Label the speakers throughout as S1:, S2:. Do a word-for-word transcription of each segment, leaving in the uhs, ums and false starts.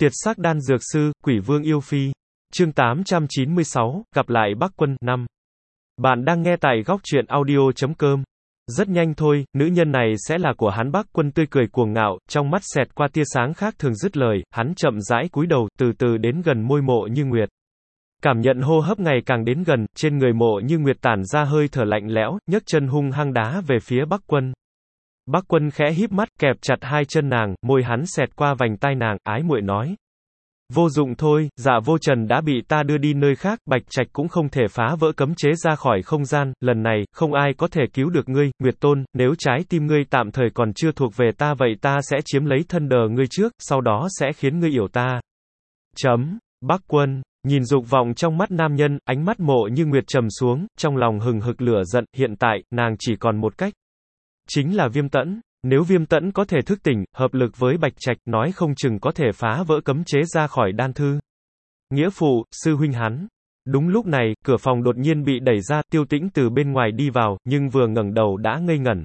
S1: Tiệt sắc đan dược sư, quỷ vương yêu phi. Chương tám trăm chín mươi sáu, gặp lại Bắc Quân, năm. Bạn đang nghe tại góc truyện audio chấm com. Rất nhanh thôi, nữ nhân này sẽ là của hắn. Bắc Quân tươi cười cuồng ngạo, trong mắt xẹt qua tia sáng khác thường dứt lời, hắn chậm rãi cúi đầu, từ từ đến gần môi Mộ Như Nguyệt. Cảm nhận hô hấp ngày càng đến gần, trên người Mộ Như Nguyệt tản ra hơi thở lạnh lẽo, nhấc chân hung hăng đá về phía Bắc Quân. Bắc Quân khẽ híp mắt, kẹp chặt hai chân nàng, môi hắn xẹt qua vành tai nàng, ái muội nói. Vô dụng thôi, Dạ Vô Trần đã bị ta đưa đi nơi khác, Bạch Trạch cũng không thể phá vỡ cấm chế ra khỏi không gian, lần này, không ai có thể cứu được ngươi, Nguyệt Tôn, nếu trái tim ngươi tạm thời còn chưa thuộc về ta vậy ta sẽ chiếm lấy thân đờ ngươi trước, sau đó sẽ khiến ngươi hiểu ta. Chấm. Bắc Quân, nhìn dục vọng trong mắt nam nhân, ánh mắt Mộ Như Nguyệt trầm xuống, trong lòng hừng hực lửa giận, hiện tại, nàng chỉ còn một cách. Chính là Viêm Tẫn. Nếu Viêm Tẫn có thể thức tỉnh, hợp lực với Bạch Trạch, nói không chừng có thể phá vỡ cấm chế ra khỏi đan thư. Nghĩa phụ, sư huynh hắn. Đúng lúc này, cửa phòng đột nhiên bị đẩy ra, Tiêu Tĩnh từ bên ngoài đi vào, nhưng vừa ngẩng đầu đã ngây ngẩn.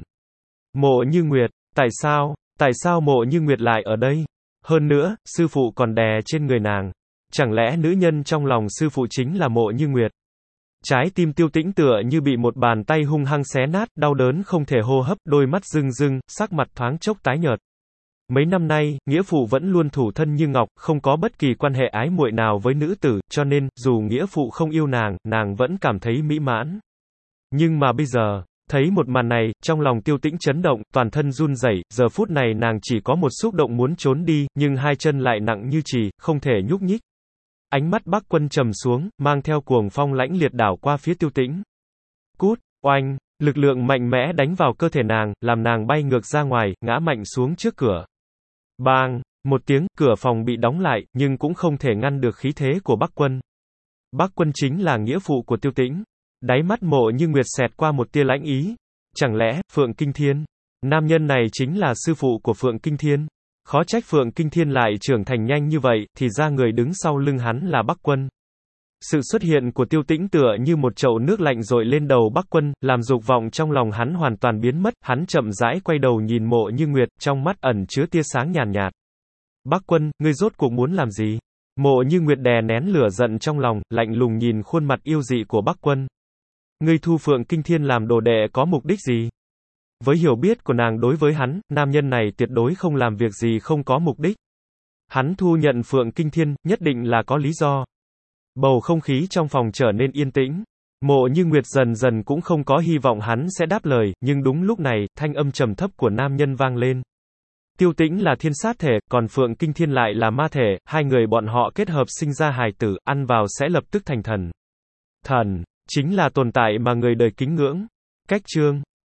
S1: Mộ Như Nguyệt, tại sao, tại sao Mộ Như Nguyệt lại ở đây? Hơn nữa, sư phụ còn đè trên người nàng. Chẳng lẽ nữ nhân trong lòng sư phụ chính là Mộ Như Nguyệt? Trái tim Tiêu Tĩnh tựa như bị một bàn tay hung hăng xé nát, đau đớn không thể hô hấp, đôi mắt rưng rưng, sắc mặt thoáng chốc tái nhợt. Mấy năm nay, nghĩa phụ vẫn luôn thủ thân như ngọc, không có bất kỳ quan hệ ái muội nào với nữ tử, cho nên, dù nghĩa phụ không yêu nàng, nàng vẫn cảm thấy mỹ mãn. Nhưng mà bây giờ, thấy một màn này, trong lòng Tiêu Tĩnh chấn động, toàn thân run rẩy, giờ phút này nàng chỉ có một xúc động muốn trốn đi, nhưng hai chân lại nặng như chì, không thể nhúc nhích. Ánh mắt Bắc Quân trầm xuống, mang theo cuồng phong lãnh liệt đảo qua phía Tiêu Tĩnh. Cút, oanh, lực lượng mạnh mẽ đánh vào cơ thể nàng, làm nàng bay ngược ra ngoài, ngã mạnh xuống trước cửa. Bang, một tiếng, cửa phòng bị đóng lại, nhưng cũng không thể ngăn được khí thế của Bắc Quân. Bắc Quân chính là nghĩa phụ của Tiêu Tĩnh. Đáy mắt Mộ Như Nguyệt xẹt qua một tia lãnh ý. Chẳng lẽ, Phượng Kinh Thiên? Nam nhân này chính là sư phụ của Phượng Kinh Thiên. Khó trách Phượng Kinh Thiên lại trưởng thành nhanh như vậy, thì ra người đứng sau lưng hắn là Bắc Quân. Sự xuất hiện của Tiêu Tĩnh tựa như một chậu nước lạnh dội lên đầu Bắc Quân, làm dục vọng trong lòng hắn hoàn toàn biến mất, hắn chậm rãi quay đầu nhìn Mộ Như Nguyệt, trong mắt ẩn chứa tia sáng nhàn nhạt. Bắc Quân, ngươi rốt cuộc muốn làm gì? Mộ Như Nguyệt đè nén lửa giận trong lòng, lạnh lùng nhìn khuôn mặt yêu dị của Bắc Quân. Ngươi thu Phượng Kinh Thiên làm đồ đệ có mục đích gì? Với hiểu biết của nàng đối với hắn, nam nhân này tuyệt đối không làm việc gì không có mục đích. Hắn thu nhận Phượng Kinh Thiên, nhất định là có lý do. Bầu không khí trong phòng trở nên yên tĩnh. Mộ Như Nguyệt dần dần cũng không có hy vọng hắn sẽ đáp lời, nhưng đúng lúc này, thanh âm trầm thấp của nam nhân vang lên. Tiêu Tĩnh là thiên sát thể, còn Phượng Kinh Thiên lại là ma thể, hai người bọn họ kết hợp sinh ra hài tử, ăn vào sẽ lập tức thành thần. Thần, chính là tồn tại mà người đời kính ngưỡng. Cách chương